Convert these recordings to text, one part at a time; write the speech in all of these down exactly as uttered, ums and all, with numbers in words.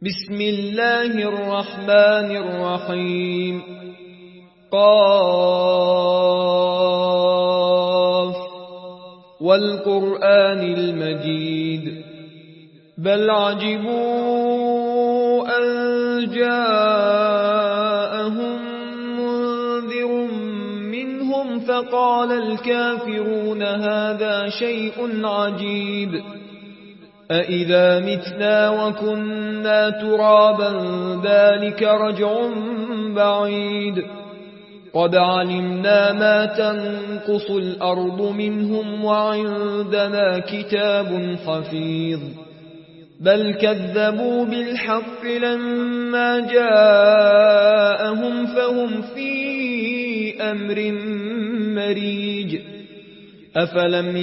بسم الله الرحمن الرحيم. قاف والقرآن المجيد بل عجبوا أن جاءهم منذر منهم فقال الكافرون هذا شيء عجيب أإذا متنا وكنا ترابا ذلك رجع بعيد قد علمنا ما تنقص الأرض منهم وعندنا كتاب حفيظ بل كذبوا بالحق لما جاءهم فهم في أمر مريج أفلم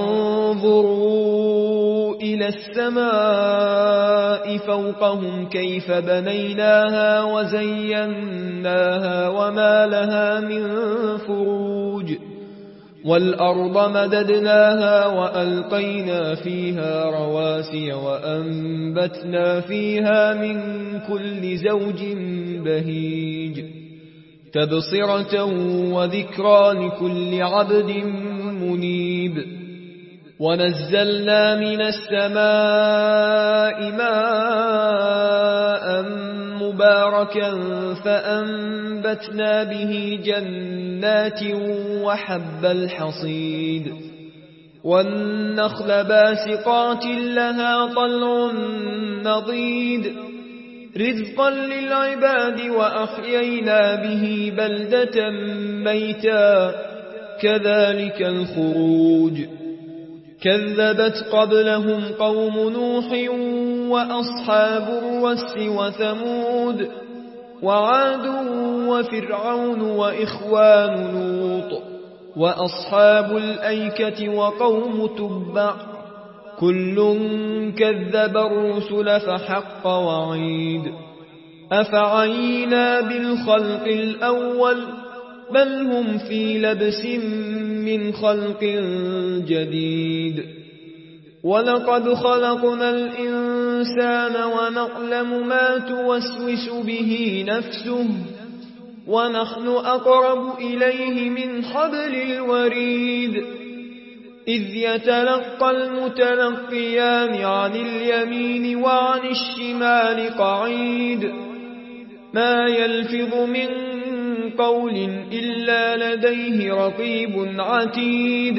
ينظروا إلى السماء فوقهم كيف بنيناها وزيناها وما لها من فروج والأرض مددناها وألقينا فيها رواسي وأنبتنا فيها من كل زوج بهيج تبصرة وذكرى لكل عبد منيب ونزلنا من السماء ماء مباركا فأنبتنا به جنات وحب الحصيد والنخل باسقات لها طلع نضيد رزقا للعباد وأحيينا به بلدة ميتا كذلك الخروج كذبت قبلهم قوم نوح وأصحاب الرس وثمود وعاد وفرعون وإخوان لوط وأصحاب الأيكة وقوم تبع كل كذب الرسل فحق وعيد أفعينا بالخلق الأول بل هم في لبس من خلق جديد ولقد خلقنا الإنسان ونعلم ما توسوس به نفسه ونحن أقرب إليه من حبل الوريد إذ يتلقى المتلقيان عن اليمين وعن الشمال قعيد ما يلفظ من قول إلا لديه رقيب عتيد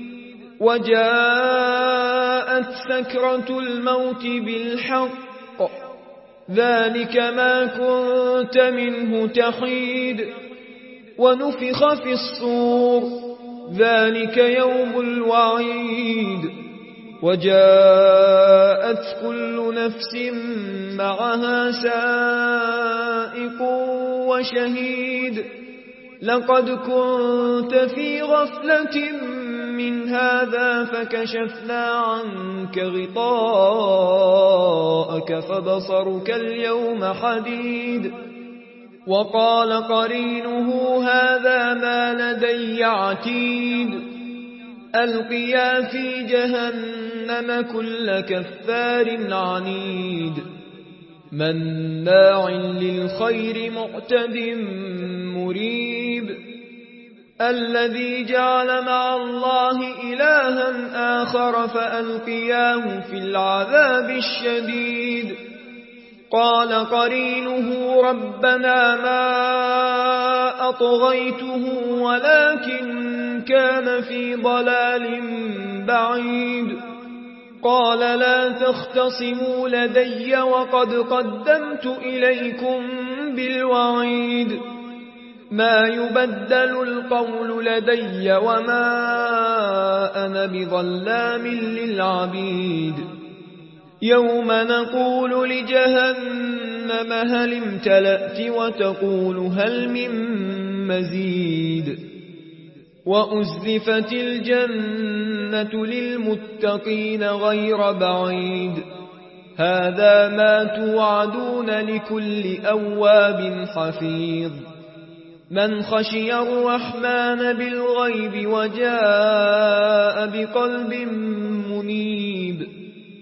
وجاءت سكرة الموت بالحق ذلك ما كنت منه تحيد ونفخ في الصور ذلك يوم الوعيد وجاءت كل نفس معها سائق وشهيد لقد كنت في غفلة من هذا فكشفنا عنك غطاءك فبصرك اليوم حديد وقال قرينه هذا ما لدي عتيد ألقيا في جهنم كل كفار عنيد مناع للخير معتد مريب الذي جعل مع الله إلها آخر فألقياه في العذاب الشديد قال قرينه ربنا ما أطغيته ولكن كان في ضلال بعيد قال لا تختصموا لدي وقد قدمت إليكم بالوعيد ما يبدل القول لدي وما أنا بظلام للعبيد يوم نقول لجهنم هل امتلأت وتقول هل من مزيد وأزلفت الجنة للمتقين غير بعيد هذا ما توعدون لكل أواب حفيظ من خشي الرحمن بالغيب وجاء بقلب منيب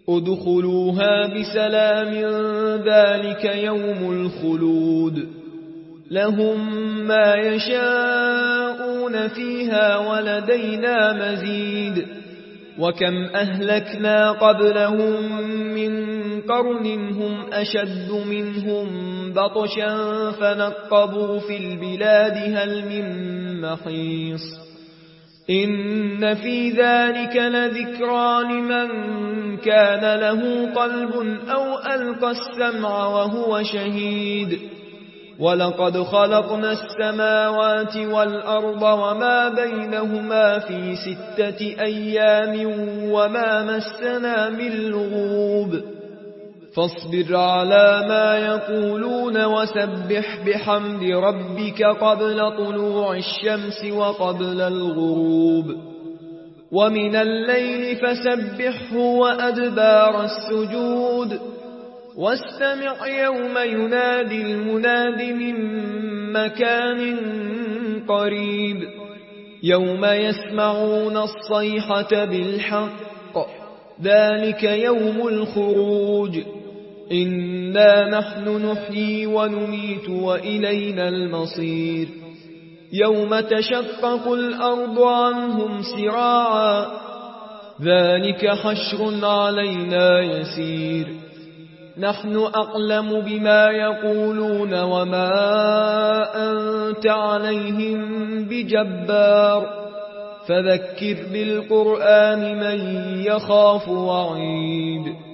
ادخلوها بسلام ذلك يوم الخلود لهم ما يشاءون فيها ولدينا مزيد وكم أهلكنا قبلهم من قرن هم أشد منهم بطشا فنقبوا في البلاد هل من محيص إن في ذلك لذكرى لمن كان له قلب أو ألقى السمع وهو شهيد ولقد خلقنا السماوات والأرض وما بينهما في ستة أيام وما مسنا من لغوب فاصبر على ما يقولون وسبح بحمد ربك قبل طلوع الشمس وقبل الغروب ومن الليل فسبحه وأدبار السجود واستمع يوم ينادي المناد من مكان قريب يوم يسمعون الصيحة بالحق ذلك يوم الخروج إنا نحن نحيي ونميت وإلينا المصير يوم تشقق الأرض عنهم سراعا ذلك حشر علينا يسير نحن أعلم بما يقولون وما أنت عليهم بجبار فذكر بالقرآن من يخاف وعيد